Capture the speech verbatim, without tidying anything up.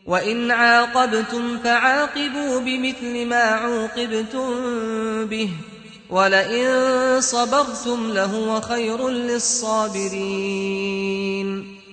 وَإِنْ عَاقَبْتُمْ فَعَاقِبُوا بِمِثْلِ مَا عُوقِبْتُم بِهِ ۖ وَلَئِن صَبَرْتُمْ لَهُوَ خَيْرٌ لِّلصَّابِرِينَ